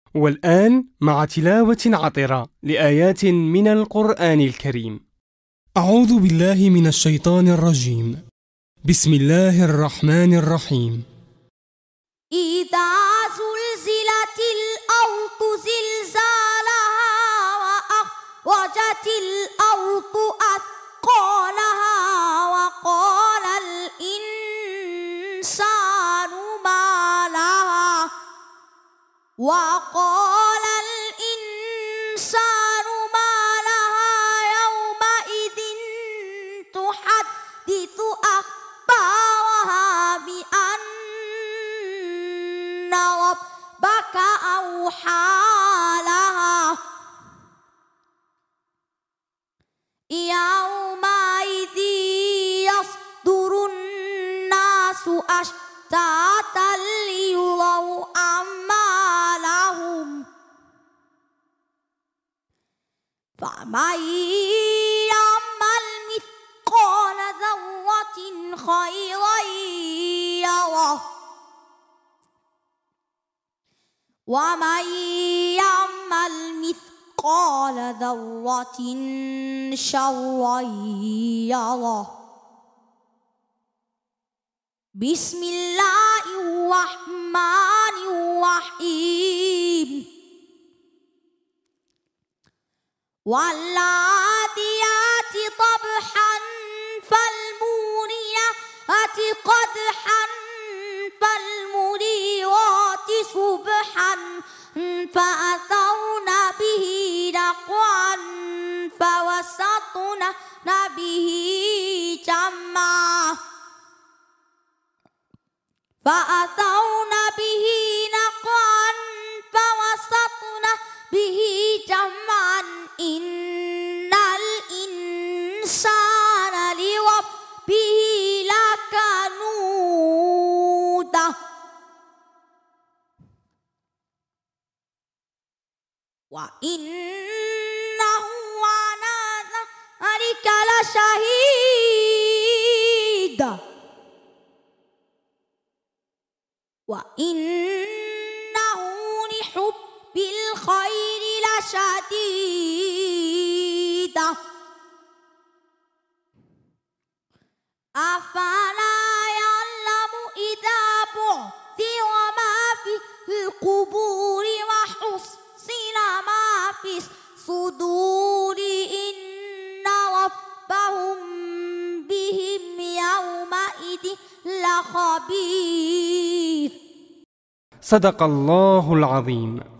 والآن مع تلاوة عطرة لآيات من القرآن الكريم. أعوذ بالله من الشيطان الرجيم. بسم الله الرحمن الرحيم. إذا زلزلت الأرض زلزالها وأخرجت الأرض أثقالها وقال الإنسان ما لها يومئذ تحدث أخبارها بأن ربك أوحى لها يومئذ يصدر الناس أشتاتا ليروا أعمالهم فمن يعمل مثقال ذرة خيرا يره ومن يعمل مثقال ذرة شرا يره. بسم الله الرحمن الرحيم. والعاديات ضبحا فالموريات قدحا فالمغيرات صبحا فأثرن به نقعا فوسطن به جمعا إن الإنسان لربه لكنود وإنه على ذلك لشهيد وإنه لحب الخير لشديد. أفلا يعلم إذا بعثر ما في القبور وحصل ما في الصدور إن ربهم بهم يومئذ لخبير. صدق الله العظيم.